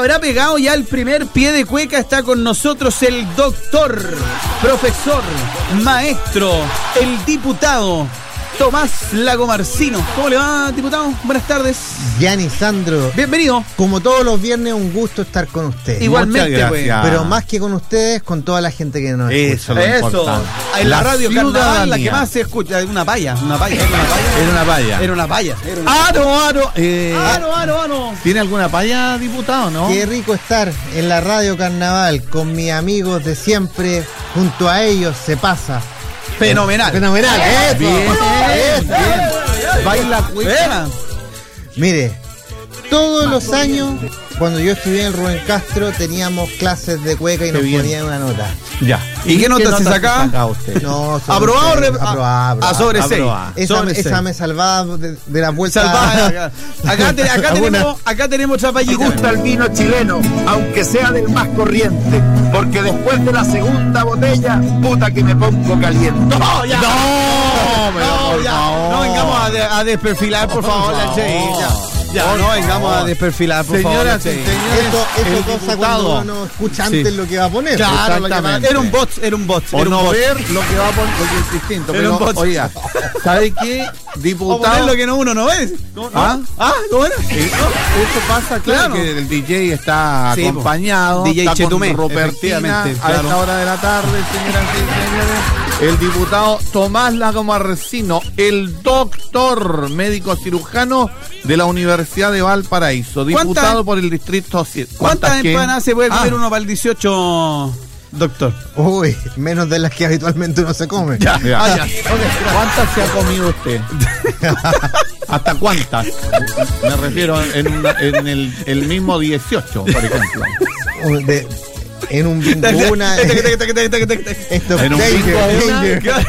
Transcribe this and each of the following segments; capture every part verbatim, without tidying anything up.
habrá pegado ya el primer pie de cueca. Está con nosotros el doctor, profesor, maestro, el diputado Tomás Lagomarsino. ¿Cómo le va, diputado? Buenas tardes. Gianni Sandro. Bienvenido. Como todos los viernes, un gusto estar con ustedes. Igualmente, pues. Pero más que con ustedes, con toda la gente que nos Eso, escucha. lo Eso. importante. En la, La radio ciudadanía. Carnaval, la que más se escucha. Es una paya, una paya. Era una paya. Era una paya. Era una paya. Era una ¡Aro, aro! Eh, ¡Aro, aro, aro! ¿Tiene alguna paya, diputado, no? Qué rico estar en la radio Carnaval con mis amigos de siempre. Junto a ellos se pasa. Fenomenal. Fenomenal. Eso. Bien, Eso. bien. Baila cueca. Mire, todos los años, cuando yo estudié en Rubén Castro, teníamos clases de cueca y Qué nos bien. ponían una nota. Ya. ¿Y qué nota se saca? usted? No, sobre ¿Aprobado o seis. re- Aprobado, aprobado. a sobre seis? Aprobado. Esa, Sobre esa seis. me salvaba de, de la vuelta. Salvaje acá. Acá, te- acá Alguna- tenemos, acá tenemos otra Me payita. gusta el vino chileno, aunque sea del más corriente, porque después de la segunda botella, puta que me pongo caliente. No, ya. No, pero No, por ya. favor. No vengamos a, de- a desperfilar, por favor, la Che. Ya, ya no vengamos a desperfilar, por favor. la Señoras y Che. señores, Eso, eso el cosa diputado. cuando uno escucha antes Sí. lo que va a poner. Claro, lo que Exactamente. va- era un bot, era un bot. O Era un no bot. ver lo que va a poner, porque es distinto. Era Pero, un bot. oiga, ¿sabe qué? O Diputado. poner lo que no, uno no ve. No, no. ¿Ah? Ah, ¿cómo era? Eh, Eso pasa, claro, Claro. que el D J está Sí, po. acompañado, D J está Chetumé, con Robertina efectivamente, a claro. esta hora de la tarde, señoras y señores. El diputado Tomás Lagomarsino, el doctor médico cirujano de la Universidad de Valparaíso, diputado ¿Cuántas- por el distrito siete. ¿Cuántas qué? empanadas se puede comer Ah, uno para el dieciocho, doctor? Uy, menos de las que habitualmente uno se come. ya. Ah, ya. ¿Cuántas se ha comido usted? ¿Hasta cuántas? Me refiero en, una- en el, el mismo dieciocho, por ejemplo. Un- de- en un bingo una. Esto En un danger, bingo una. danger.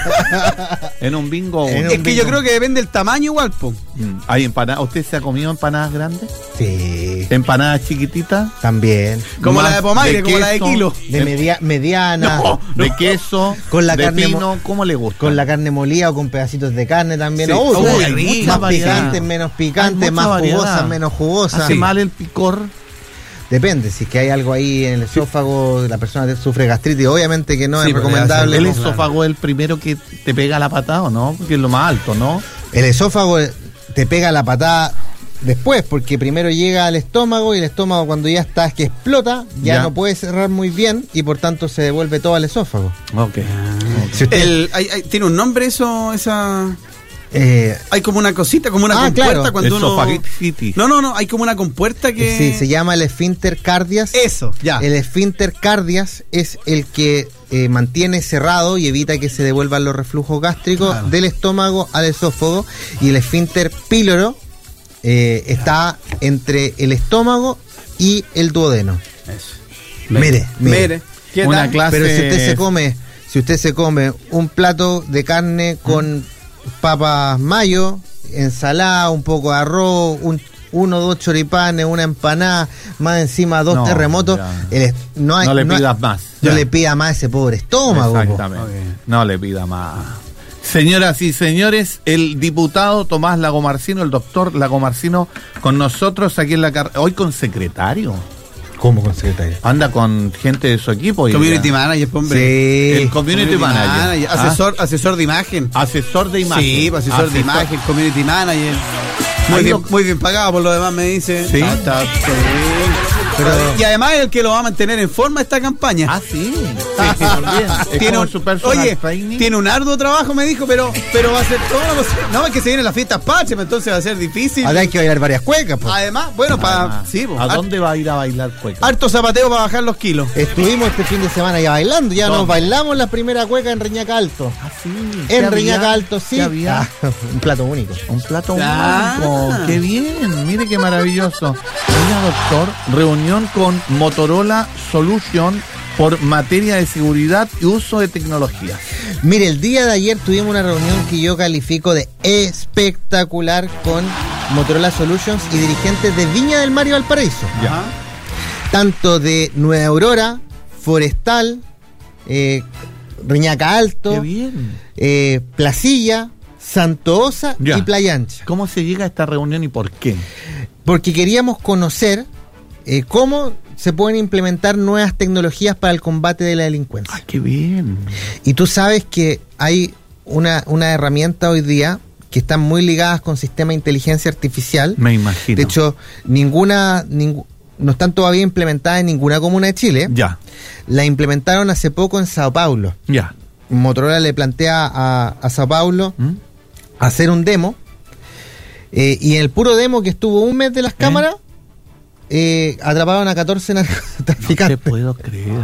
En un bingo. En uno. Es un que yo bingo. creo que depende del tamaño igual, po. Mm, Hay empanadas. ¿Usted se ha comido empanadas grandes? Sí, ¿Empanadas chiquititas? también. Como Más la de Pomaire, de como la de queso. kilo. De media, mediana. No, de queso, Con la de carne pino, mo- ¿cómo le gusta? Con la carne molida o con pedacitos de carne también. Sí. Uy, Uy, uy, hay mucha más variedad. picante, menos picante, Hay mucha más variedad. jugosa, menos jugosa. ¿Hace mal el picor? Depende, si es que hay algo ahí en el esófago, la persona te- sufre gastritis, obviamente que no Sí, es pero recomendable. ¿El no. esófago es el primero que te pega la patada o no? Porque es lo más alto, ¿no? El esófago te pega la patada después, porque primero llega al estómago y el estómago cuando ya está que explota, ya, Ya. no puede cerrar muy bien y por tanto se devuelve todo al esófago. Ok. Si usted- El, hay- hay- ¿Tiene un nombre eso? Esa... eh, Hay como una cosita, como una Ah, compuerta claro. cuando uno... Esofagititis. No, no, no, hay como una compuerta que... sí, se llama el esfínter cardias. Eso, ya. El esfínter cardias es el que eh, mantiene cerrado y evita que se devuelvan los reflujos gástricos Claro. del estómago al esófago, y el esfínter píloro eh, está entre el estómago y el duodeno. Eso. Mire, mire. Mire. ¿Qué Una tal? clase- Pero si usted se come, si usted se come un plato de carne con papas mayo, ensalada, un poco de arroz, un uno o dos choripanes, una empanada, más encima dos No, terremotos, ya. el est- no, hay, No le hay- pidas más. no Ya. le pida más a ese pobre estómago. po. Exactamente. Ok. No le pida más. Señoras y señores, el diputado Tomás Lagomarsino, el doctor Lagomarsino, con nosotros aquí en la car- hoy con secretario. ¿Cómo con secretario? Anda con gente de su equipo. y Community ya. manager, hombre. Sí. El community, manager. Ah. Asesor, asesor de imagen. Asesor de imagen. Sí, pues, asesor, de imagen, community manager. Muy Ahí bien, lo- muy bien pagado, por lo demás me dice. Sí. Ah, está- sí. Pero- y además es el que lo va a mantener en forma esta campaña. Ah, sí. Sí, también. Es Tiene como un, su personal oye, training. tiene un arduo trabajo, me dijo, pero, pero va a ser todo lo posible. No, es que se vienen las fiestas paches, entonces va a ser difícil. Ahora hay que bailar varias cuecas, pues. Además, bueno, para. Además, Sí, po, ¿a har- dónde va a ir a bailar cueca? harto zapateo para bajar los kilos. Estuvimos este fin de semana ya bailando, ya ¿Dónde? nos bailamos la primera cueca en Reñaca Alto. Ah, sí. ¿Qué En había? Reñaca Alto, sí. ¿Qué había? Ah, un plato único. Un plato Ah. único. Qué bien, mire qué maravilloso. Oiga, doctor, reunión con Motorola Solution por materia de seguridad y uso de tecnología. Mire, el día de ayer tuvimos una reunión que yo califico de espectacular con Motorola Solutions y dirigentes de Viña del Mar y Valparaíso. Ya. Tanto de Nueva Aurora, Forestal, eh, Reñaca Alto, Qué bien. eh, Placilla, Santo Osa Ya. y Playa Ancha. ¿Cómo se llega a esta reunión y por qué? Porque queríamos conocer eh, cómo se pueden implementar nuevas tecnologías para el combate de la delincuencia. ¡Ah, qué bien! Y tú sabes que hay una, una herramienta hoy día que están muy ligadas con sistemas de inteligencia artificial. Me imagino. De hecho, ninguna, ningú, no están todavía implementadas en ninguna comuna de Chile. Ya. La implementaron hace poco en Sao Paulo. Ya. Motorola le plantea a, a Sao Paulo ¿Mm? hacer un demo. Eh, y en el puro demo, que estuvo un mes de las cámaras, eh, atraparon a catorce narcotraficantes. No te puedo creer.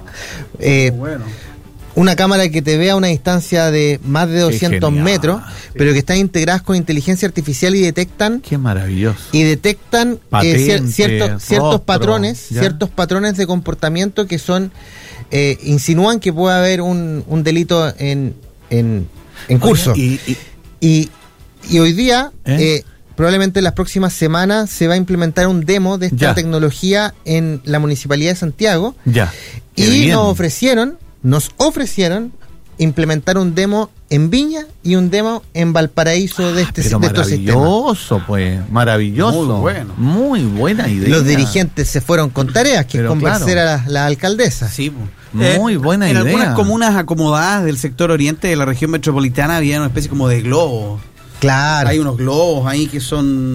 Eh, bueno. Una cámara que te vea a una distancia de más de doscientos metros, pero que están integradas con inteligencia artificial y detectan... ¡Qué maravilloso! Y detectan Patente, eh, cier, cierto, rostro, ciertos patrones, ¿ya? ciertos patrones de comportamiento que son... Eh, insinúan que puede haber un, un delito en, en, en curso. Oye, y, y, y, y hoy día... ¿Eh? Eh, probablemente en las próximas semanas se va a implementar un demo de esta ya. tecnología en la Municipalidad de Santiago. Ya. Y bien. nos ofrecieron, nos ofrecieron implementar un demo en Viña y un demo en Valparaíso de este Pero de estos sistemas. maravilloso, pues, maravilloso. Muy bueno. Muy buena idea. Los dirigentes se fueron con tareas, que Pero es convencer claro. a la, la alcaldesa. Sí, pues. Muy eh, buena en idea. En algunas comunas acomodadas del sector oriente de la región metropolitana había una especie como de globo. Claro. Hay unos globos ahí que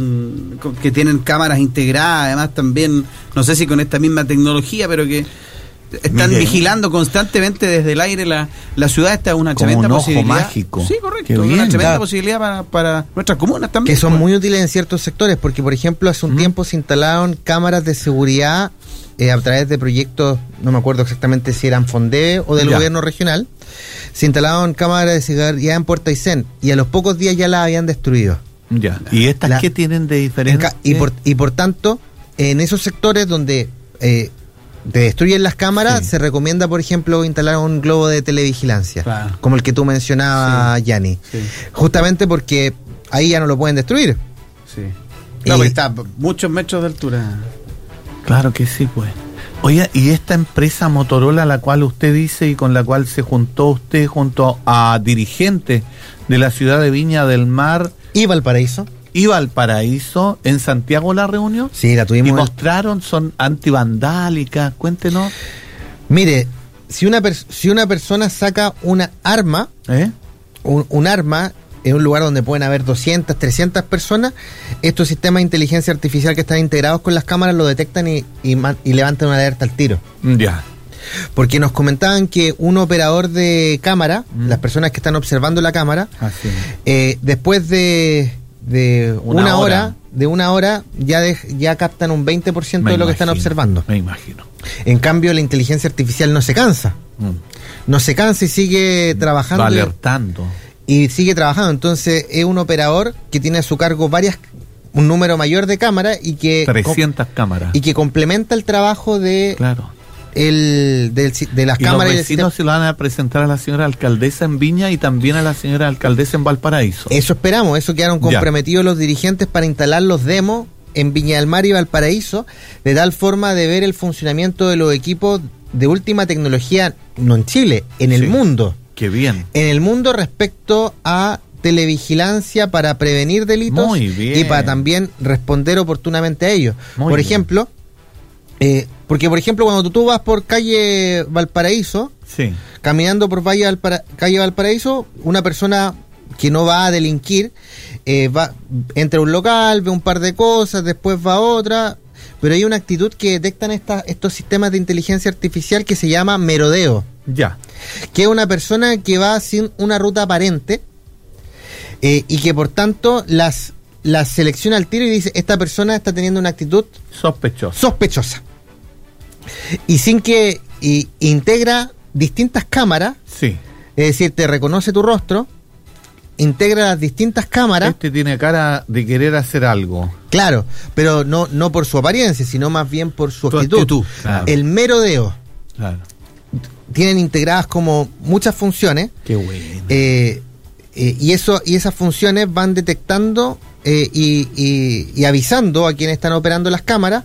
son que tienen cámaras integradas, además también, no sé si con esta misma tecnología, pero que están Miguel. vigilando constantemente desde el aire la, la ciudad. Esta es una Como tremenda un ojo posibilidad. mágico. Sí, correcto. Qué Es bien, una tremenda claro. posibilidad para, para nuestras comunas también. Que son pues. muy útiles en ciertos sectores, porque por ejemplo hace un ¿Mm? tiempo se instalaron cámaras de seguridad eh, a través de proyectos, no me acuerdo exactamente si eran Fondeve o del Ya. gobierno regional. Se instalaron cámaras de seguridad en Puerto Aysén y a los pocos días ya las habían destruido. Ya. ¿Y estas La- qué tienen de En diferencia? ca- y, por, y por tanto, en esos sectores donde eh, te destruyen las cámaras, Sí. se recomienda, por ejemplo, instalar un globo de televigilancia, Claro. como el que tú mencionabas, Yanni. Sí. Justamente porque ahí ya no lo pueden destruir. Sí. No, Y- porque está a muchos metros de altura. Claro que sí, pues. Oye, y esta empresa Motorola, la cual usted dice y con la cual se juntó usted junto a dirigentes de la ciudad de Viña del Mar ¿Y Valparaíso? y Valparaíso, en Santiago la reunión, Sí, la y tuvimos. mostraron, son antivandálicas, cuéntenos. Mire, si una, pers- si una persona saca una arma, ¿Eh? un, un arma en un lugar donde pueden haber doscientas, trescientas personas, estos sistemas de inteligencia artificial que están integrados con las cámaras lo detectan y, y, man- y levantan una alerta al tiro. Ya. Porque nos comentaban que un operador de cámara, Mm. las personas que están observando la cámara, Así. eh, después de, de Una una, hora. hora, de una hora ya, de- ya captan un veinte por ciento Me de lo que están imagino, observando. Me imagino. En cambio, la inteligencia artificial no se cansa. Mm. No se cansa y sigue trabajando. Va alertando. Y sigue trabajando. Entonces, es un operador que tiene a su cargo varias un número mayor de cámaras y que trescientas cámaras. y que complementa el trabajo de Claro. el del- de las Y cámaras los y del vecinos se lo van a presentar a la señora alcaldesa en Viña y también a la señora alcaldesa en Valparaíso. Eso esperamos, eso quedaron Ya. comprometidos los dirigentes para instalar los demos en Viña del Mar y Valparaíso, de tal forma de ver el funcionamiento de los equipos de última tecnología, no en Chile, en el Sí. mundo. Qué bien. En el mundo respecto a televigilancia para prevenir delitos Muy bien. y para también responder oportunamente a ellos. Muy por bien. ejemplo, eh, porque por ejemplo cuando tú, tú vas por calle Valparaíso, Sí. caminando por Valle Valpara- calle Valparaíso, una persona que no va a delinquir, eh, va, entra a un local, ve un par de cosas, después va a otra, pero hay una actitud que detectan esta, estos sistemas de inteligencia artificial que se llama merodeo, Ya. que es una persona que va sin una ruta aparente eh, y que por tanto las, las selecciona al tiro y dice, esta persona está teniendo una actitud Sospechoso. sospechosa. Y sin que y, integra distintas cámaras, Sí. es decir, te reconoce tu rostro, integra las distintas cámaras, Este tiene cara de querer hacer algo. claro, pero no, no por su apariencia, sino más bien por su Tu actitud. actitud. Claro. El merodeo. Claro. Tienen integradas como muchas funciones, Qué bueno. eh, eh, y eso y esas funciones van detectando eh, y, y- y avisando a quienes están operando las cámaras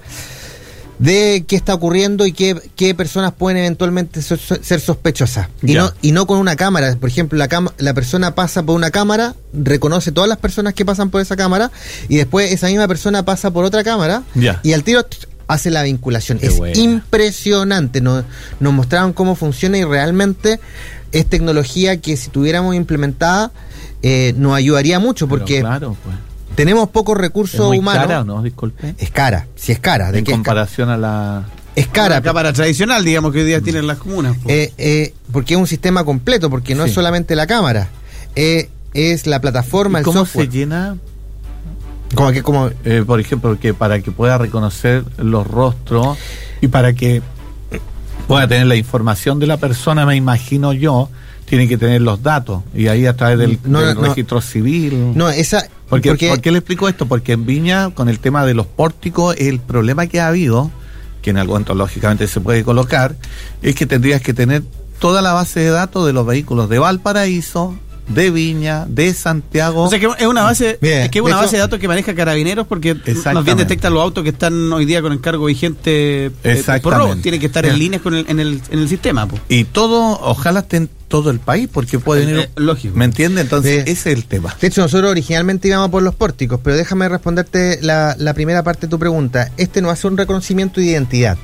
de qué está ocurriendo y qué, qué personas pueden eventualmente so- so- ser sospechosas. Y Ya. no, y no con una cámara. Por ejemplo, la, cama- la persona pasa por una cámara, reconoce todas las personas que pasan por esa cámara y después esa misma persona pasa por otra cámara Ya. y al tiro t- hace la vinculación. Qué es buena. impresionante. Nos, nos mostraron cómo funciona y realmente es tecnología que si tuviéramos implementada eh, nos ayudaría mucho porque Pero claro, pues. tenemos pocos ¿Es recursos muy humanos. cara o no? Disculpe. Es cara, si es cara. ¿De En qué es cara? comparación a la... Es cara. La cámara tradicional, digamos, que hoy día tienen las comunas. po. Eh, eh, porque es un sistema completo, porque no Sí. es solamente la cámara, eh, es la plataforma, ¿Y el ¿Cómo software. se llena? Como que como Eh, por ejemplo, que para que pueda reconocer los rostros y para que pueda tener la información de la persona, me imagino yo, tiene que tener los datos. Y ahí a través del, No, del no, registro civil. no esa Porque, porque ¿Por qué le explico esto? Porque en Viña, con el tema de los pórticos, el problema que ha habido, que en algún momento lógicamente se puede colocar, es que tendrías que tener toda la base de datos de los vehículos de Valparaíso, de Viña, de Santiago. O sea que es una base, Bien, es que es de una hecho- base de datos que maneja Carabineros porque más bien Exactamente. detecta los autos que están hoy día con encargo vigente eh, por Exactamente. robo. Tienen que estar en líneas con el, en el en el sistema. po. Y todo, ojalá esté en todo el país, porque pueden ir. Eh, lógico. ¿Me entiende? Entonces, Sí. ese es el tema. de hecho nosotros originalmente íbamos por los pórticos, pero déjame responderte la, la primera parte de tu pregunta. Este no hace un reconocimiento de identidad.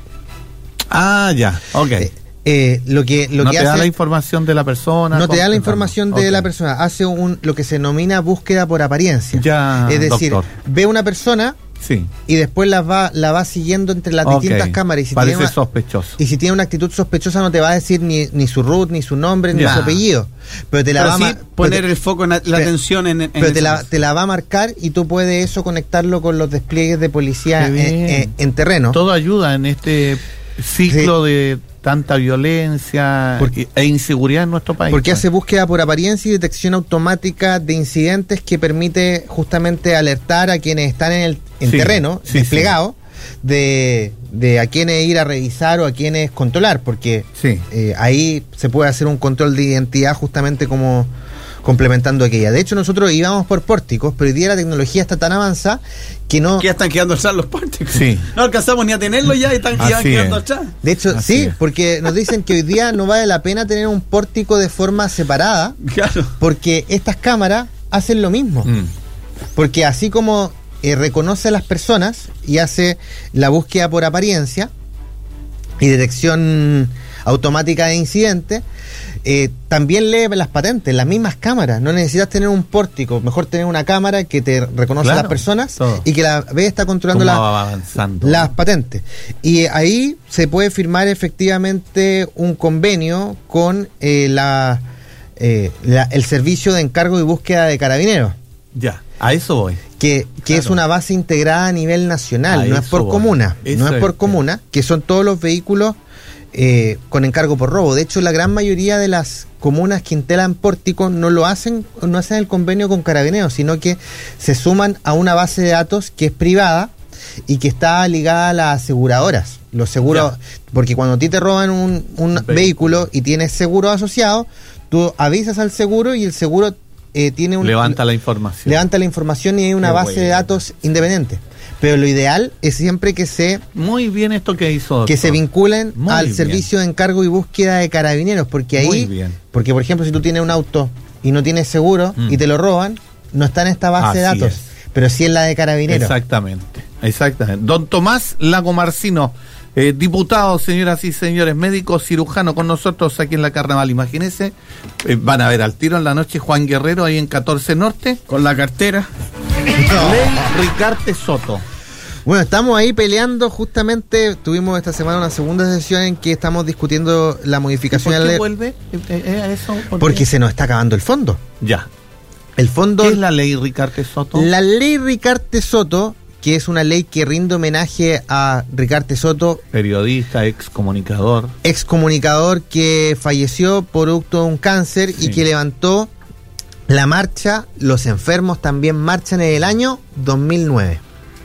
Ah, ya, ok. Eh, eh, lo que lo no que te da hace la información de la persona. no te da la completa, información ¿no? de Ok. la persona, hace un lo que se denomina búsqueda por apariencia. Ya, es decir, doctor. ve una persona Sí. y después la va la va siguiendo entre las Ok. distintas cámaras y si Parece tiene una, sospechoso. y si tiene una actitud sospechosa no te va a decir ni, ni su root, ni su nombre, ni Ya. su apellido, pero te la Pero va a sí ma- poner pero te- el foco en la, la pero- atención en, en pero te esa la, base. te la va a marcar y tú puedes eso conectarlo con los despliegues de policía Qué en, bien. en- en terreno. Todo ayuda en este ciclo de tanta violencia Porque- e inseguridad en nuestro país. Porque pues. hace búsqueda por apariencia y detección automática de incidentes que permite justamente alertar a quienes están en el en Sí, terreno, sí, desplegado, de, de a quienes ir a revisar o a quienes controlar, porque Sí. eh, ahí se puede hacer un control de identidad justamente como complementando aquella. De hecho, nosotros íbamos por pórticos, pero hoy día la tecnología está tan avanzada que no... Que ya están quedando atrás los pórticos. Sí. No alcanzamos ni a tenerlos ya y están ya van Así quedando es. atrás. De hecho, Así sí, es. porque nos dicen que hoy día no vale la pena tener un pórtico de forma separada, Claro. porque estas cámaras hacen lo mismo. Mm. Porque así como eh, reconoce a las personas y hace la búsqueda por apariencia y detección automática de incidentes, eh, también lee las patentes, las mismas cámaras. No necesitas tener un pórtico, mejor tener una cámara que te reconoce a Claro, las personas todo. y que la ve está controlando ¿Cómo la- va avanzando? las patentes. Y ahí se puede firmar efectivamente un convenio con eh, la, eh, la- el servicio de encargo y búsqueda de Carabineros, Ya, a eso voy. que, que Claro. es una base integrada a nivel nacional, A no es eso por voy. comuna, Eso no es por es. comuna, que son todos los vehículos eh, con encargo por robo. De hecho, la gran mayoría de las comunas que instalan pórticos no lo hacen, no hacen el convenio con Carabineros, sino que se suman a una base de datos que es privada y que está ligada a las aseguradoras. Los seguros, porque cuando a ti te roban un, un Vehículo. vehículo y tienes seguro asociado, tú avisas al seguro y el seguro eh, tiene un Levanta la información. levanta la información y hay una Qué base de bueno. datos independiente. Pero lo ideal es siempre que se Muy bien esto que hizo. que doctor. se vinculen Muy al bien. servicio de encargo y búsqueda de Carabineros, porque Muy ahí, bien. porque por ejemplo si tú tienes un auto y no tienes seguro Mm. y te lo roban, no está en esta base de Así datos, es. pero sí en la de Carabineros. Exactamente, exactamente. Don Tomás Lago Marcino, eh, diputado, señoras y señores, médico cirujano con nosotros aquí en la Carnaval. Imagínense, eh, van a ver al tiro en la noche Juan Guerrero ahí en catorce Norte. Con la cartera. Ley Ricarte Soto. Bueno, estamos ahí peleando, justamente tuvimos esta semana una segunda sesión en que estamos discutiendo la modificación ¿Por de la qué ley, vuelve eh, eh, a eso? ¿Por porque qué? se nos está acabando el fondo. Ya. El fondo, ¿Qué es la ley Ricarte Soto? la ley Ricarte Soto, que es una ley que rinde homenaje a Ricarte Soto, Periodista, ex comunicador. excomunicador que falleció producto de un cáncer Sí. y que levantó la marcha. Los enfermos también marchan en el año dos mil nueve.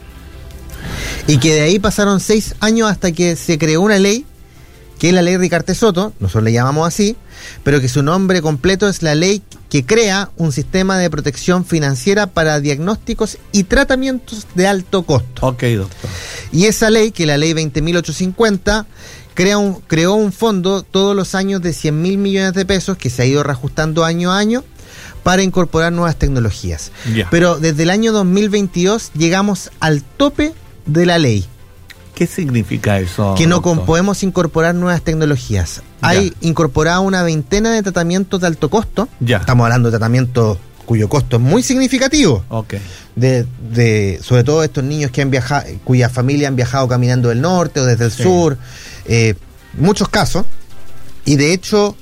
Y que de ahí pasaron seis años hasta que se creó una ley, que es la ley Ricarte Soto, nosotros le llamamos así, pero que su nombre completo es la ley que crea un sistema de protección financiera para diagnósticos y tratamientos de alto costo. Ok, doctor. Y esa ley, que es la ley veinte mil ochocientos cincuenta, crea un, creó un fondo todos los años de cien mil millones de pesos que se ha ido reajustando año a año para incorporar nuevas tecnologías. Ya. Pero desde el año dos mil veintidós llegamos al tope de la ley. ¿Qué significa eso? Que no doctor? con- podemos incorporar nuevas tecnologías. Ya. Hay incorporado una veintena de tratamientos de alto costo. Ya. Estamos hablando de tratamientos cuyo costo es muy significativo. Ok. De, de sobre todo estos niños que han viajado, cuya familia han viajado caminando del norte o desde el Sí. sur, eh, muchos casos. Y de hecho,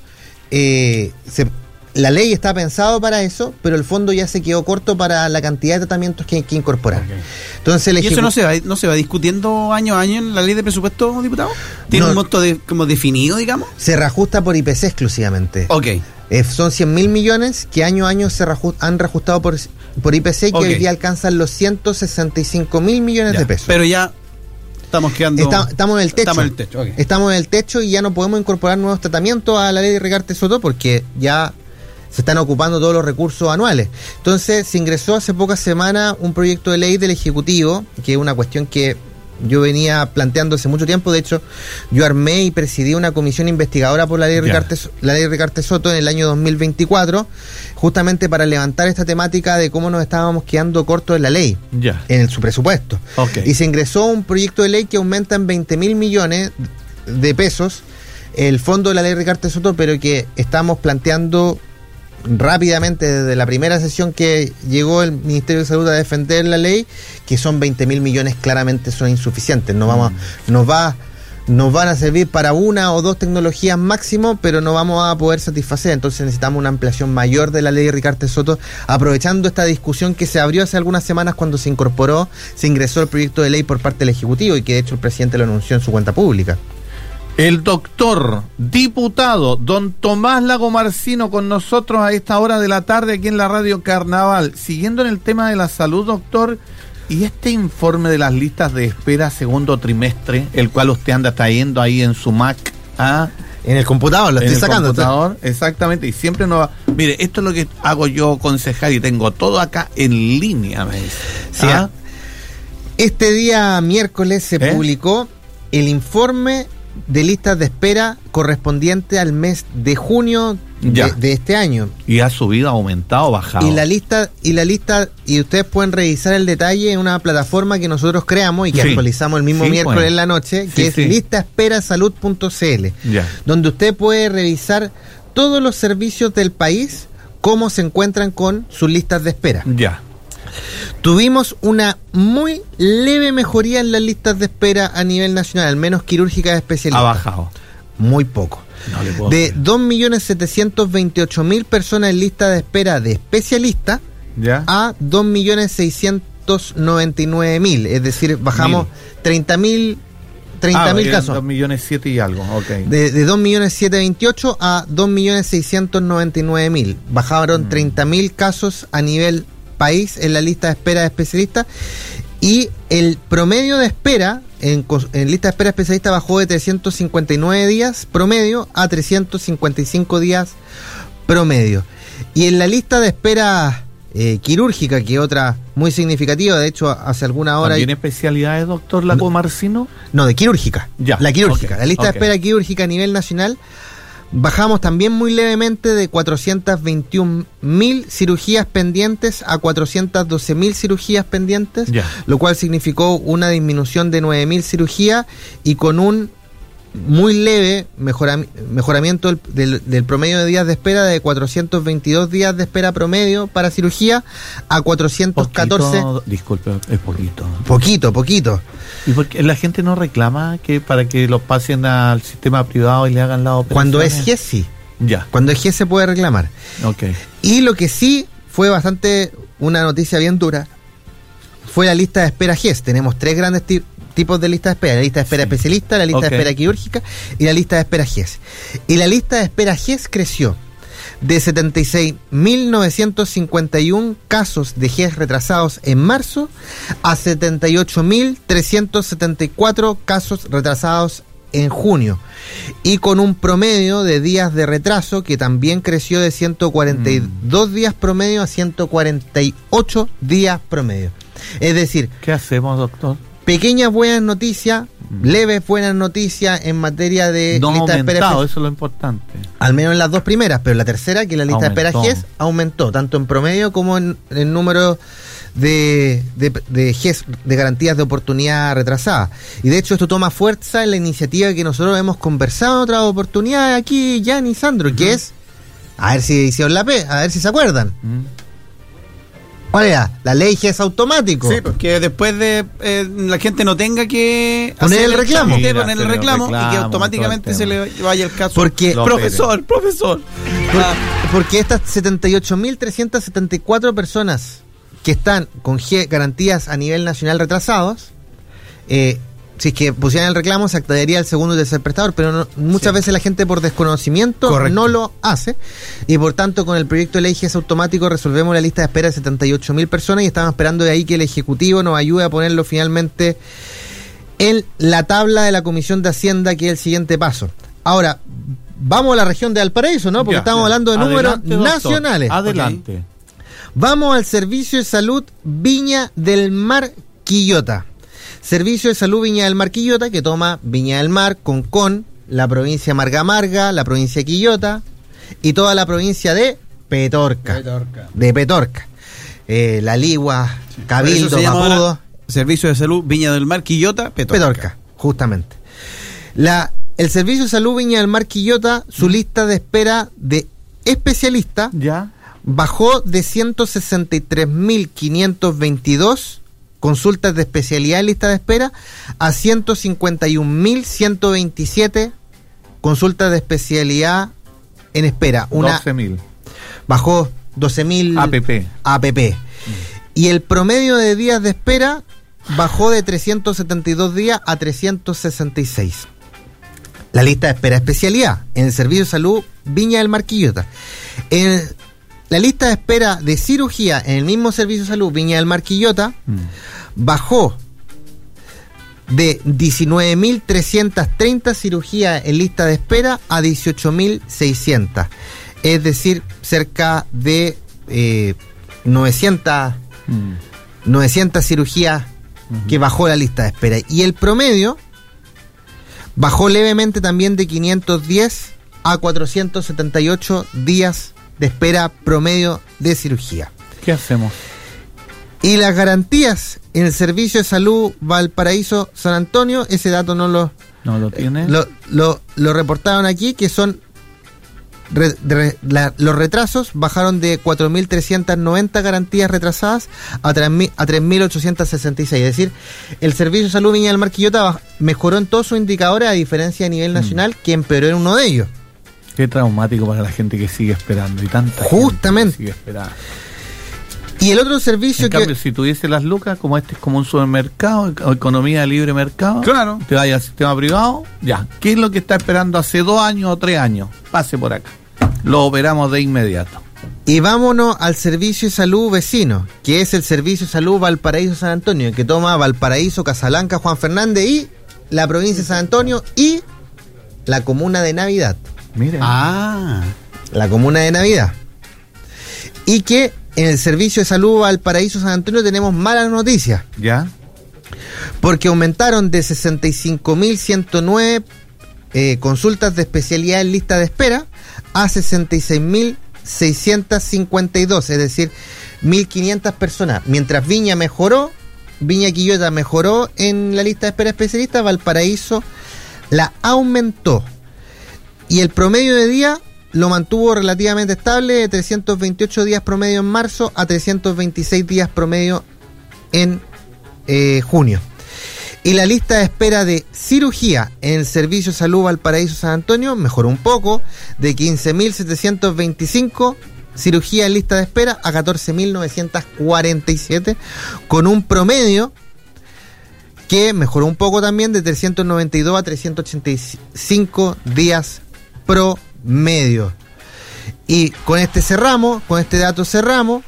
eh, se, la ley está pensado para eso, pero el fondo ya se quedó corto para la cantidad de tratamientos que hay que incorporar. Ok. Entonces, el ¿Y eso ejecu- no se va no se va discutiendo año a año en la ley de presupuesto, diputado? ¿Tiene No. un monto de, como definido, digamos? se reajusta por I P C exclusivamente. Ok. Eh, son cien mil millones que año a año se reaju- han reajustado por, por I P C, que Ok. hoy día alcanzan los ciento sesenta y cinco mil millones Ya. de pesos. Pero ya estamos quedando... Está- estamos en el techo. Estamos en el techo, ok. Estamos en el techo y ya no podemos incorporar nuevos tratamientos a la ley de Rigarte Soto porque ya se están ocupando todos los recursos anuales. Entonces se ingresó hace pocas semanas un proyecto de ley del Ejecutivo, que es una cuestión que yo venía planteando hace mucho tiempo. De hecho, yo armé y presidí una comisión investigadora por la ley Ya. Rigarte, la ley Rigarte Soto en el año dos mil veinticuatro, justamente para levantar esta temática de cómo nos estábamos quedando cortos en la ley, Ya. en su presupuesto. Ok. Y se ingresó un proyecto de ley que aumenta en veinte mil millones de pesos el fondo de la ley Rigarte Soto, pero que estamos planteando rápidamente desde la primera sesión que llegó el Ministerio de Salud a defender la ley, que son veinte mil millones, claramente son insuficientes. No vamos, a- nos va nos van a servir para una o dos tecnologías máximo, pero no vamos a poder satisfacer. Entonces necesitamos una ampliación mayor de la ley de Rigarte Soto, aprovechando esta discusión que se abrió hace algunas semanas cuando se incorporó, se ingresó el proyecto de ley por parte del Ejecutivo y que de hecho el presidente lo anunció en su cuenta pública. El doctor, diputado, don Tomás Lago Marcino con nosotros a esta hora de la tarde aquí en la Radio Carnaval. Siguiendo en el tema de la salud, doctor, y este informe de las listas de espera segundo trimestre, el cual usted anda trayendo ahí en su Mac, ¿ah? En el computador lo en estoy el sacando. computador, exactamente, y siempre no va. Mire, esto es lo que hago yo, concejal, y tengo todo acá en línea, me dice. Sí, ¿Ah? Este día miércoles se ¿Eh? publicó el informe de listas de espera correspondiente al mes de junio Ya. de, de este año. Y ha subido, aumentado, bajado. Y la lista, y la lista, y ustedes pueden revisar el detalle en una plataforma que nosotros creamos y que Sí. actualizamos el mismo Sí, miércoles pues. en la noche, Sí, que es sí. lista espera salud punto c l, Ya. donde usted puede revisar todos los servicios del país, cómo se encuentran con sus listas de espera. Ya. Tuvimos una muy leve mejoría en las listas de espera a nivel nacional, al menos quirúrgica de especialistas. Ha bajado. Muy poco. No le puedo De creer. dos millones setecientos veintiocho mil personas en lista de espera de especialista ¿Ya? a dos millones seiscientos noventa y nueve mil. Es decir, bajamos treinta mil Ah, eran casos. dos millones siete y algo, ok. De, de dos millones setecientos veintiocho a dos millones seiscientos noventa y nueve mil. Bajaron Mm. treinta mil casos a nivel país en la lista de espera de especialistas. Y el promedio de espera en, cos- en lista de espera de especialistas bajó de trescientos cincuenta y nueve días promedio a trescientos cincuenta y cinco días promedio. Y en la lista de espera eh, quirúrgica, que es otra muy significativa, de hecho hace alguna hora... ¿También especialidades, doctor Lago Marcino? No, de quirúrgica. Ya, La quirúrgica. ok, La lista ok. de espera quirúrgica a nivel nacional bajamos también muy levemente de cuatrocientos veintiún mil cirugías pendientes a cuatrocientos doce mil cirugías pendientes, Ya. lo cual significó una disminución de nueve mil cirugías y con un muy leve mejora- mejoramiento del, del- del promedio de días de espera de cuatrocientos veintidós días de espera promedio para cirugía a cuatrocientos catorce. Poquito, disculpe, es poquito. Poquito, poquito. ¿Y por qué la gente no reclama que para que los pasen al sistema privado y le hagan la operación? Cuando es G E S, sí. Ya, Cuando es G E S se puede reclamar. ok. Y lo que sí fue bastante una noticia bien dura fue la lista de espera G E S. Tenemos tres grandes ti- tipos de lista de espera: la lista de espera Sí. especialista, la lista Ok. de espera quirúrgica y la lista de espera G E S. Y la lista de espera G E S creció de setenta y seis mil novecientos cincuenta y uno casos de G E S retrasados en marzo a setenta y ocho mil trescientos setenta y cuatro casos retrasados en junio, y con un promedio de días de retraso que también creció de ciento cuarenta y dos días promedio a ciento cuarenta y ocho días promedio. Es decir, ¿Qué hacemos, doctor? pequeñas buenas noticias, leves buenas noticias en materia de No ha lista de espera, aumentado, eso es lo importante. al menos en las dos primeras, pero la tercera, que es la lista de espera Aumentó. G E S, aumentó tanto en promedio como en el número de, de, de, G E S, de garantías de oportunidad retrasada. Y de hecho esto toma fuerza en la iniciativa que nosotros hemos conversado en otras oportunidades aquí, Jan y Sandro, uh-huh. que es, a ver si hicieron la P, a ver si se acuerdan. Uh-huh. ¿Cuál era? La ley G E S automático. Sí, porque después de eh, la gente no tenga que poner el reclamo, sí, poner el reclamo, reclamo y que automáticamente el se le vaya el caso. Porque profesor, profesor. Por, ah. Porque estas setenta y ocho mil trescientas setenta y cuatro personas que están con G garantías a nivel nacional retrasados, eh, si es que pusieran el reclamo se accedería al segundo y tercer prestador, pero no, muchas sí. veces la gente por desconocimiento Correcto. no lo hace, y por tanto con el proyecto de ley G E S automático resolvemos la lista de espera de setenta y ocho mil personas y estamos esperando de ahí que el Ejecutivo nos ayude a ponerlo finalmente en la tabla de la Comisión de Hacienda, que es el siguiente paso. Ahora, vamos a la región de Valparaíso, ¿no? Porque ya, estamos ya. hablando de Adelante, números doctor. nacionales. Adelante. Okay. Vamos al Servicio de Salud Viña del Mar Quillota. Servicio de Salud Viña del Mar Quillota, que toma Viña del Mar, Concón, la provincia de Marga Marga, la provincia de Quillota y toda la provincia de Petorca. Petorca. De Petorca. Eh, La Ligua, sí. Cabildo, Mapudo. Servicio de Salud Viña del Mar Quillota, Petorca. Petorca, justamente. La, el Servicio de Salud Viña del Mar Quillota, su lista de espera de especialista ¿Ya? bajó de ciento sesenta y tres mil quinientos veintidós consultas de especialidad en lista de espera a ciento cincuenta y un mil ciento veintisiete consultas de especialidad en espera. Una, doce mil. Bajó doce mil A P P. A P P. Mm. Y el promedio de días de espera bajó de trescientos setenta y dos días a trescientos sesenta y seis. La lista de espera especialidad en el Servicio de Salud Viña del Mar Quillota. En la lista de espera de cirugía en el mismo Servicio de Salud Viña del Mar Quillota mm. bajó de diecinueve mil trescientas treinta cirugías en lista de espera a dieciocho mil seiscientas. Es decir, cerca de eh, novecientas, mm. novecientas cirugías mm-hmm. que bajó la lista de espera. Y el promedio bajó levemente también de quinientos diez a cuatrocientos setenta y ocho días de espera promedio de cirugía. ¿Qué hacemos? Y las garantías en el Servicio de Salud Valparaíso San Antonio, ese dato no lo... ¿No lo tiene? Eh, lo, lo, lo reportaron aquí, que son... Re, re, la, los retrasos bajaron de cuatro mil trescientas noventa garantías retrasadas a tres mil ochocientos sesenta y seis. Es decir, el Servicio de Salud Viña del Mar Quillota mejoró en todos sus indicadores, a diferencia a nivel nacional, mm. que empeoró en uno de ellos. Qué traumático para la gente que sigue esperando y tanta Justamente. gente que sigue esperando. Y el otro servicio en que... cambio, si tuviese las lucas, como este es como un supermercado o economía de libre mercado, claro, te vayas al sistema privado, ya. ¿Qué es lo que está esperando hace dos años o tres años? Pase por acá. Lo operamos de inmediato. Y vámonos al Servicio de Salud Vecino, que es el Servicio de Salud Valparaíso San Antonio, que toma Valparaíso, Casablanca, Juan Fernández y la provincia de San Antonio y la comuna de Navidad. Miren. Ah, la comuna de Navidad. Y que en el Servicio de Salud Valparaíso San Antonio tenemos malas noticias. ¿Ya? Porque aumentaron de sesenta y cinco mil ciento nueve eh, consultas de especialidad en lista de espera a sesenta y seis mil seiscientos cincuenta y dos, es decir, mil quinientas personas. Mientras Viña mejoró, Viña Quillota mejoró en la lista de espera especialista, Valparaíso la aumentó. Y el promedio de día lo mantuvo relativamente estable, de trescientos veintiocho días promedio en marzo a trescientos veintiséis días promedio en eh, junio. Y la lista de espera de cirugía en el Servicio de Salud Valparaíso San Antonio mejoró un poco, de quince mil setecientos veinticinco cirugías en lista de espera a catorce mil novecientos cuarenta y siete, con un promedio que mejoró un poco también, de trescientos noventa y dos a trescientos ochenta y cinco días promedio. Y con este cerramos, con este dato cerramos,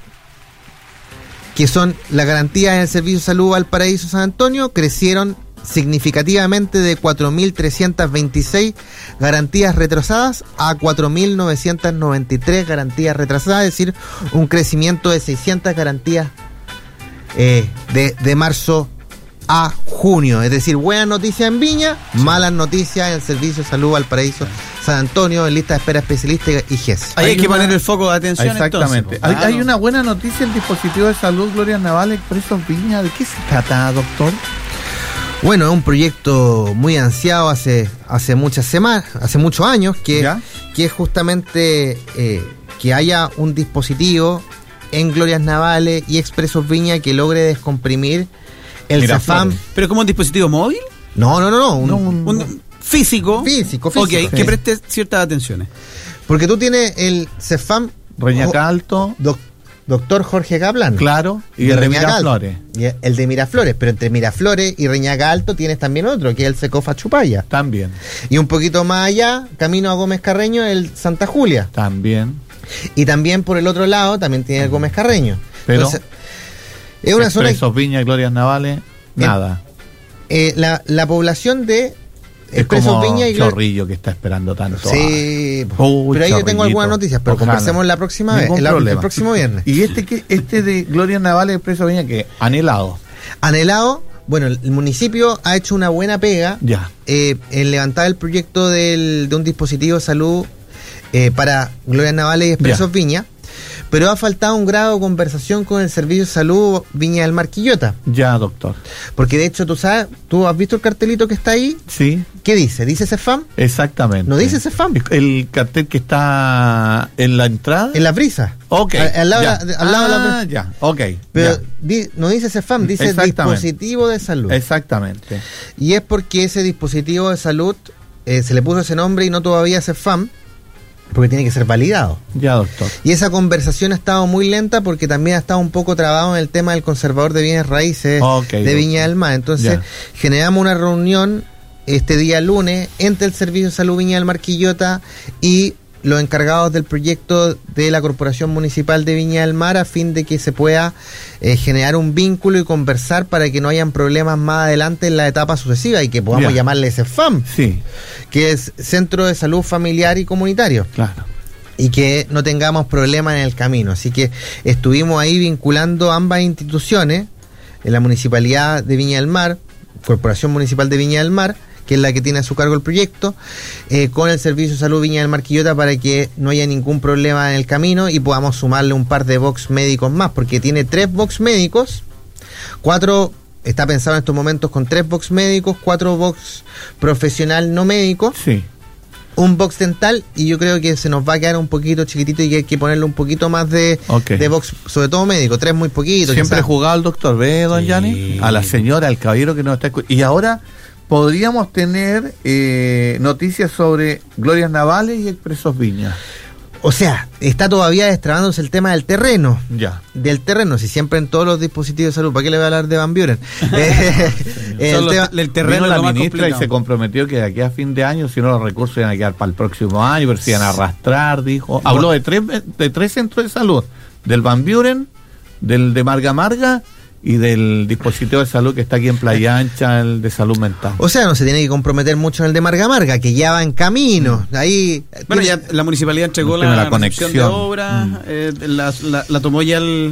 que son las garantías en el Servicio de Salud Valparaíso San Antonio, crecieron significativamente de cuatro mil trescientos veintiséis garantías retrasadas a cuatro mil novecientos noventa y tres garantías retrasadas, es decir, un crecimiento de seiscientas garantías eh, de, de marzo a junio. Es decir, buenas noticias en Viña, malas noticias en el Servicio de Salud Valparaíso San Antonio en lista de espera especialista y G E S. Ahí hay, hay que una... poner el foco de atención. Exactamente. Entonces, hay, claro. hay una buena noticia en el dispositivo de salud Glorias Navales Expresos Viña. ¿De qué se trata, doctor? Bueno, es un proyecto muy ansiado hace, hace muchas semanas, hace muchos años, que, que es justamente eh, que haya un dispositivo en Glorias Navales y Expresos Viña que logre descomprimir el Cefam. ¿Pero como un dispositivo móvil? No, no, no, no. Un, no, un, un físico. Físico, físico. Ok, sí. Que preste ciertas atenciones. Porque tú tienes el Cefam Reñaca Alto. Doc, doctor Jorge Kaplan. Claro, y el de Miraflores. Y el de Miraflores, pero entre Miraflores y Reñaca Alto tienes también otro, que es el Secofa Chupaya. También. Y un poquito más allá, camino a Gómez Carreño, el Santa Julia. También. Y también por el otro lado, también tiene el Gómez Carreño. Pero entonces, es una zona. Expresos Viña y Glorias Navales, nada. Eh, la, la población de es Expresos como Viña y Glorias. Chorrillo que está esperando tanto. Sí, Uy, pero ahí yo tengo algunas noticias, pero Ojalá. conversemos la próxima vez, el, el próximo viernes. Y este que este de Glorias Navales Expresos Viña, que anhelado. Anhelado, bueno, el municipio ha hecho una buena pega ya. Eh, en levantar el proyecto del, de un dispositivo de salud eh, para Glorias Navales y Expresos ya. Viña. Pero ha faltado un grado de conversación con el Servicio de Salud Viña del Mar Quillota. Ya, doctor. Porque de hecho, tú sabes, ¿tú has visto el cartelito que está ahí? Sí. ¿Qué dice? ¿Dice Cefam? Exactamente. ¿No dice Cefam? El cartel que está en la entrada. En la brisa. Ok. Al, al lado, ya. La, al lado ah, de la brisa. ya, ok. Pero ya. Di, no dice Cefam, dice dispositivo de salud. Exactamente. Y es porque ese dispositivo de salud eh, se le puso ese nombre y no todavía Cefam, porque tiene que ser validado. Ya, doctor. Y esa conversación ha estado muy lenta porque también ha estado un poco trabado en el tema del conservador de bienes raíces okay, de Viña doctor. del Mar. Entonces, ya. generamos una reunión este día lunes entre el Servicio de Salud Viña del Mar Quillota y los encargados del proyecto de la Corporación Municipal de Viña del Mar a fin de que se pueda eh, generar un vínculo y conversar para que no hayan problemas más adelante en la etapa sucesiva y que podamos yeah. llamarle Cefam, sí. que es Centro de Salud Familiar y Comunitario. Claro. Y que no tengamos problemas en el camino. Así que estuvimos ahí vinculando ambas instituciones, en la Municipalidad de Viña del Mar, Corporación Municipal de Viña del Mar, que es la que tiene a su cargo el proyecto, eh, con el Servicio de Salud Viña del Mar Quillota para que no haya ningún problema en el camino y podamos sumarle un par de box médicos más, porque tiene tres box médicos, cuatro, está pensado en estos momentos con tres box médicos, cuatro box profesional no médico, sí. un box dental, y yo creo que se nos va a quedar un poquito chiquitito y que hay que ponerle un poquito más de, okay. de box, sobre todo médico, tres muy poquitos. Siempre he jugado al doctor, ¿ve, don sí. Yanni? A la señora, al caballero que nos está escuchando. Y ahora podríamos tener eh, noticias sobre Glorias Navales y Expresos Viña. O sea, está todavía destrabándose el tema del terreno. Ya. Del terreno, si siempre en todos los dispositivos de salud, ¿para qué le voy a hablar de Van Buren? eh, el, tema, el terreno vino la ministra complicado. Y se comprometió que de aquí a fin de año, si no, los recursos iban a quedar para el próximo año, pero se iban a arrastrar, dijo. Habló de tres, de tres centros de salud, del Van Buren, del de Marga Marga y del dispositivo de salud que está aquí en Playa Ancha, el de salud mental. O sea, no se tiene que comprometer mucho en el de Marga Marga, que ya va en camino. Ahí bueno, tiene... ya la municipalidad entregó la, la conexión de obra, mm. eh, la, la, la tomó ya el,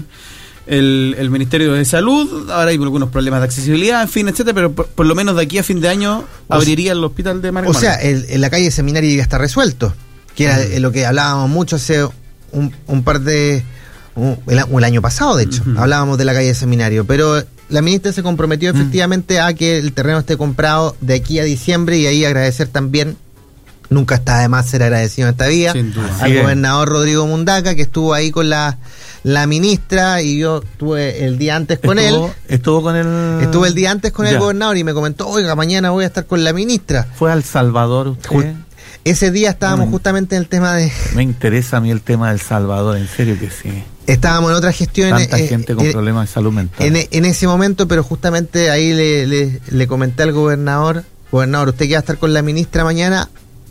el, el Ministerio de Salud. Ahora hay algunos problemas de accesibilidad, en fin, etcétera, pero por, por lo menos de aquí a fin de año o abriría sea, el hospital de Marga O Marga. sea, el, en la calle Seminario ya está resuelto, que era mm. lo que hablábamos mucho hace un, un par de... Un, el, el año pasado, de hecho, uh-huh. hablábamos de la calle Seminario, pero la ministra se comprometió efectivamente uh-huh. a que el terreno esté comprado de aquí a diciembre, y ahí agradecer también, nunca está de más ser agradecido en esta vía, al sí, gobernador Rodrigo Mundaca, que estuvo ahí con la, la ministra, y yo estuve el día antes con estuvo, él. Estuvo con el... Estuve el día antes con ya. el gobernador y me comentó, oiga, mañana voy a estar con la ministra. ¿Fue a El Salvador usted? Ese día estábamos me, justamente en el tema de... Me interesa a mí el tema del Salvador, en serio que sí. Estábamos en otras gestiones. Tanta eh, gente con eh, problemas de salud mental. En, en ese momento, pero justamente ahí le, le, le comenté al gobernador, gobernador, usted que va a estar con la ministra mañana,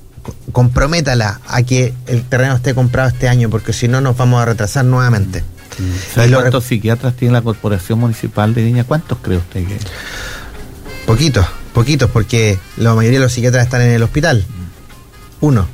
comprométala a que el terreno esté comprado este año, porque si no nos vamos a retrasar nuevamente. Mm. ¿Sabe cuántos psiquiatras tiene la Corporación Municipal de Viña? ¿Cuántos cree usted que...? Poquitos, poquitos, porque la mayoría de los psiquiatras están en el hospital. Uno.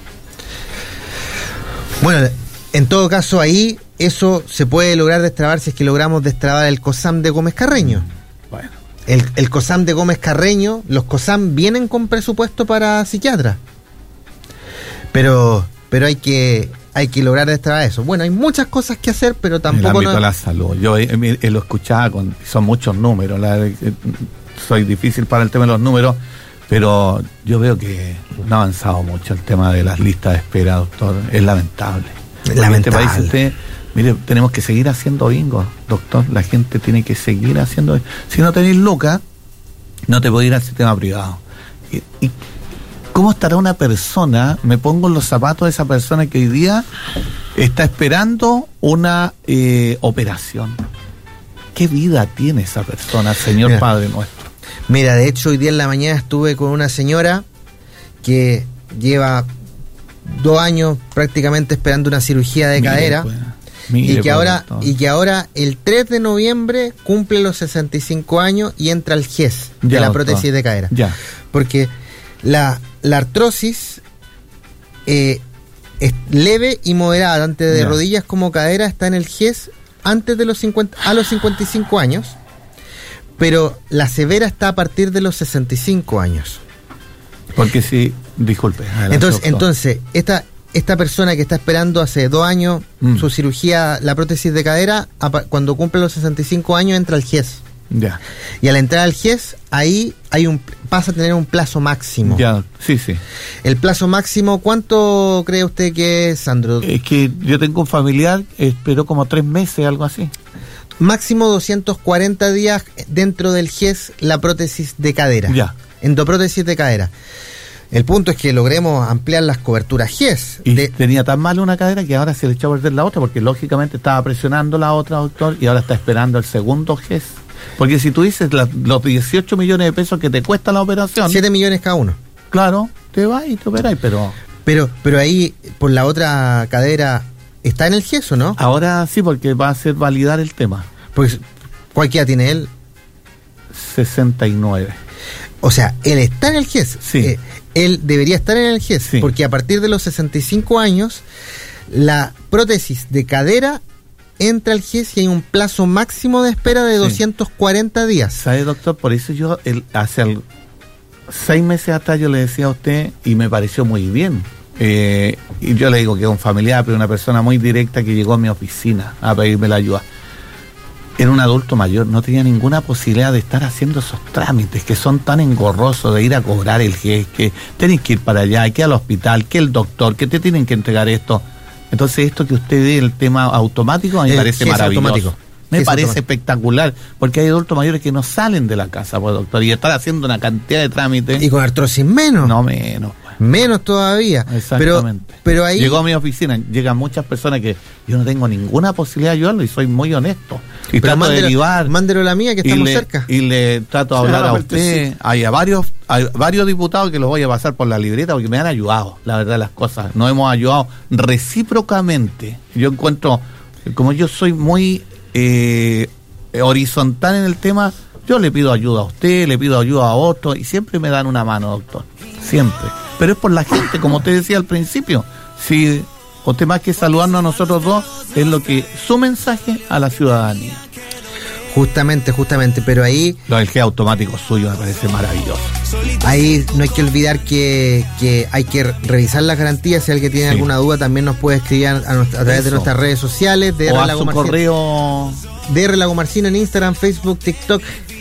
Bueno, en todo caso ahí eso se puede lograr destrabar si es que logramos destrabar el COSAM de Gómez Carreño. Bueno. El, el COSAM de Gómez Carreño, los COSAM vienen con presupuesto para psiquiatras. Pero, pero hay que hay que lograr destrabar eso. Bueno, hay muchas cosas que hacer, pero tampoco... En el ámbito no... de la salud. Yo eh, eh, lo escuchaba, con, son muchos números. La, eh, soy difícil para el tema de los números, pero yo veo que no ha avanzado mucho el tema de las listas de espera, doctor. Es lamentable. Lamentable. En este país usted... Mire, tenemos que seguir haciendo bingo, doctor. La gente tiene que seguir haciendo... Si no tenéis lucas, no te podés ir al sistema privado. Y, y ¿cómo estará una persona? Me pongo en los zapatos de esa persona que hoy día está esperando una eh, operación. ¿Qué vida tiene esa persona, Señor Mira, Padre nuestro? Mira, de hecho, hoy día en la mañana estuve con una señora que lleva dos años prácticamente esperando una cirugía de Mire, cadera. Pues. Mire, y que ahora todo. y que ahora el tres de noviembre cumple los sesenta y cinco años y entra al G E S ya, de la doctor. prótesis de cadera. Ya. Porque la, la artrosis eh, es leve y moderada, tanto de ya. rodillas como cadera, está en el G E S antes de los cincuenta, a los cincuenta y cinco años, pero la severa está a partir de los sesenta y cinco años. Porque si, disculpe. Entonces, entonces esta Esta persona que está esperando hace dos años mm. su cirugía, la prótesis de cadera, cuando cumple los sesenta y cinco años entra al G E S. Ya. Y al entrar al G E S, ahí hay un pasa a tener un plazo máximo. Ya, sí, sí. El plazo máximo, ¿cuánto cree usted que es, Sandro? Es que yo tengo un familiar, esperó como tres meses, algo así. Máximo doscientos cuarenta días dentro del G E S la prótesis de cadera. Ya. Endoprótesis de cadera. El punto es que logremos ampliar las coberturas G E S. Y de... tenía tan mal una cadera que ahora se le echó a perder la otra, porque lógicamente estaba presionando la otra, doctor, y ahora está esperando el segundo G E S. Porque si tú dices la, los dieciocho millones de pesos que te cuesta la operación... siete millones cada uno. Claro, te vas y te operáis, pero... Pero pero ahí, por la otra cadera, ¿está en el G E S o no? Ahora sí, porque va a hacer validar el tema. Pues, ¿cuál edad tiene él? sesenta y nueve. O sea, él está en el G E S. Sí. Eh, él debería estar en el G E S, sí. porque a partir de los sesenta y cinco años, la prótesis de cadera entra al G E S y hay un plazo máximo de espera de sí. doscientos cuarenta días. ¿Sabe, doctor? Por eso yo, el, hace el, seis meses atrás yo le decía a usted, y me pareció muy bien, eh, y yo le digo que es un familiar, pero una persona muy directa que llegó a mi oficina a pedirme la ayuda. Era un adulto mayor, no tenía ninguna posibilidad de estar haciendo esos trámites que son tan engorrosos, de ir a cobrar el G E S, que tenés que ir para allá, que al hospital, que el doctor, que te tienen que entregar esto. Entonces esto que usted ve, el tema automático, a mí me parece maravilloso. Automático. Me parece automático. espectacular, porque hay adultos mayores que no salen de la casa, pues, doctor, y están haciendo una cantidad de trámites. Y con artrosis menos. No menos. Menos todavía. Exactamente. Pero, pero ahí... Llegó a mi oficina, llegan muchas personas que yo no tengo ninguna posibilidad de ayudarlo y soy muy honesto. Y pero trato mándelo, de derivar. Mándelo a la mía, que estamos le, cerca. Y le trato de hablar sí, a usted. Sí. Hay a varios, hay varios diputados que los voy a pasar por la libreta porque me han ayudado, la verdad, las cosas. Nos hemos ayudado recíprocamente. Yo encuentro, como yo soy muy eh, horizontal en el tema, yo le pido ayuda a usted, le pido ayuda a otro y siempre me dan una mano, doctor. Siempre. Pero es por la gente, como usted decía al principio. Si usted más que saludarnos a nosotros dos, es lo que su mensaje a la ciudadanía. Justamente, justamente, pero ahí... Lo del G automático suyo me parece maravilloso. Ahí no hay que olvidar que, que hay que revisar las garantías. Si alguien tiene sí. alguna duda, también nos puede escribir a, nuestra, a través Eso. de nuestras redes sociales. De o a su correo... D R Lagomarcino en Instagram, Facebook, TikTok,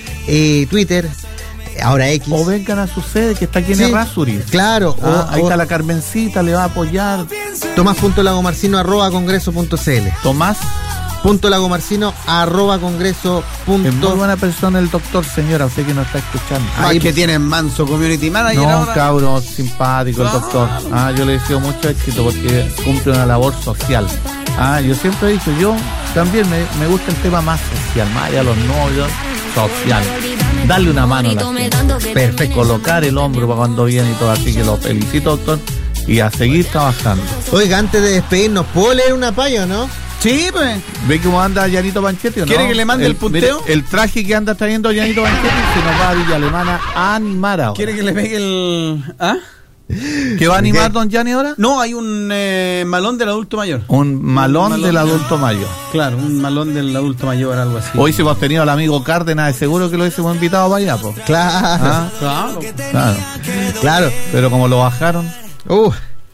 eh, Twitter... Ahora X. O vengan a su sede que está aquí en sí, Errázuriz. Claro. Ah, o, ahí o, está la Carmencita, le va a apoyar. Tomás.lagomarcino arroba congreso punto cl. Tomás. Punto lagomarcino arroba congreso punto. Es muy buena persona el doctor, señora, usted que nos está escuchando. Ahí que tienen manso community manager. No, ahora. cabrón, simpático el doctor. Ah, yo le deseo mucho éxito porque cumple una labor social. Ah, yo siempre he dicho, yo también me, me gusta el tema más social, más allá de los novios, social. Darle una mano a la gente. Perfecto. Colocar el hombro para cuando viene y todo. Así que lo felicito, doctor, y a seguir trabajando. Oiga, antes de despedirnos, ¿puedo leer una paya, no? Sí, pues. ¿Ve cómo anda Yanito Banchetti o no? ¿Quiere que le mande el, el punteo? Mire, el traje que anda trayendo Yanito Banchetti se nos va a Villa Alemana a animar ahora. ¿Quiere que le pegue el...? ¿Ah? ¿Qué va a animar don Yanni ahora? No, hay un eh, malón del adulto mayor. Un malón, un malón del adulto mayor. Claro, un malón del adulto mayor, algo así. Hoy si hemos tenido al amigo Cárdenas, de seguro que lo hubiésemos invitado para allá, pues. Claro, ¿Ah? claro, claro, claro. Pero como lo bajaron. Uh,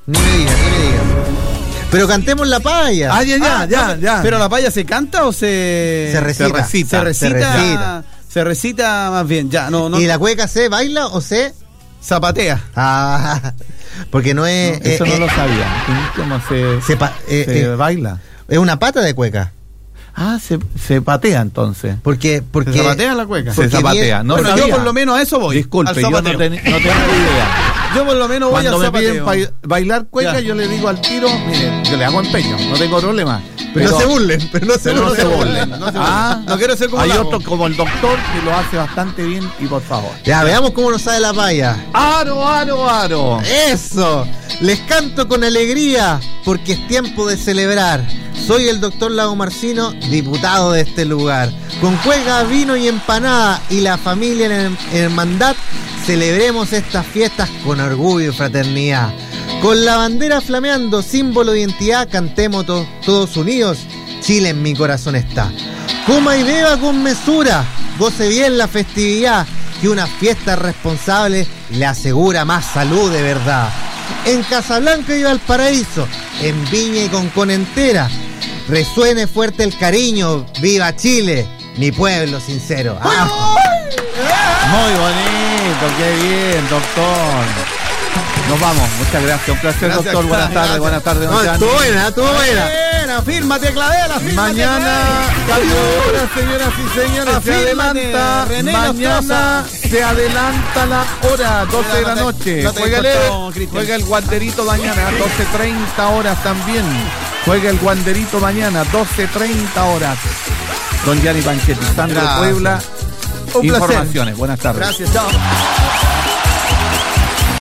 Ni me digas, ni me digas. Pero cantemos la paya. Ah, ya, ya, Ah, ya, no, ya. ¿Pero la paya se canta o se...? Se recita. Se recita. Se recita. Se recita. Se recita más bien, ya, no, no. ¿Y la cueca se baila o se...? Zapatea. Ah, porque no es... No, eso eh, no eh, lo sabía. ¿Cómo se, se pa- eh, se eh, baila? es una pata de cueca. Ah, se, se patea entonces. Porque... porque ¿Se zapatea la cueca? Se porque zapatea. bien- No bueno, sabía. yo por lo menos a eso voy. Disculpe, al yo no, zapateo. ten- no tengo idea. Yo por lo menos voy Cuando al me piden zapateo. ba- bailar cueca, Ya. yo le digo al tiro, mire, yo le hago empeño, no tengo problema. Pero, no se burlen, pero no se pero no burlen. se burlen. no se burlen. Ah, No quiero ser como hay Lago. otro como el doctor que lo hace bastante bien y por favor. Ya, veamos cómo nos sale la paya. Aro, aro, aro. ¡Eso! Les canto con alegría porque es tiempo de celebrar. Soy el doctor Lago Marcino, diputado de este lugar. Con cueca, vino y empanada y la familia en hermandad, celebremos estas fiestas con orgullo y fraternidad. Con la bandera flameando, símbolo de identidad, cantemos to- todos unidos. Chile en mi corazón está. Coma y beba con mesura, goce bien la festividad, que una fiesta responsable le asegura más salud de verdad. En Casablanca y Valparaíso, en Viña y Concón entera, resuene fuerte el cariño, viva Chile, mi pueblo sincero. Ah, Muy bonito, qué bien, doctor. Nos vamos, muchas gracias. Un placer, Gracias, doctor. Buenas gracias. tardes, buenas tardes, no, don Gianni. estuvo buena, estuvo buena. Buena, fírmate, Clavela, fírmate. Mañana, cambio de hora, señoras y señores, se Afírmate, adelanta. René Mañana Nostroza. se adelanta la hora, doce de la no te- noche. no te Juega el, cortó, Cristian. juega el guanderito mañana, doce treinta horas también. Juega el guanderito mañana, doce treinta horas. Don Gianni Panchetti, Sandro Gracias. Puebla. Un placer. Informaciones, buenas tardes. Gracias, chao.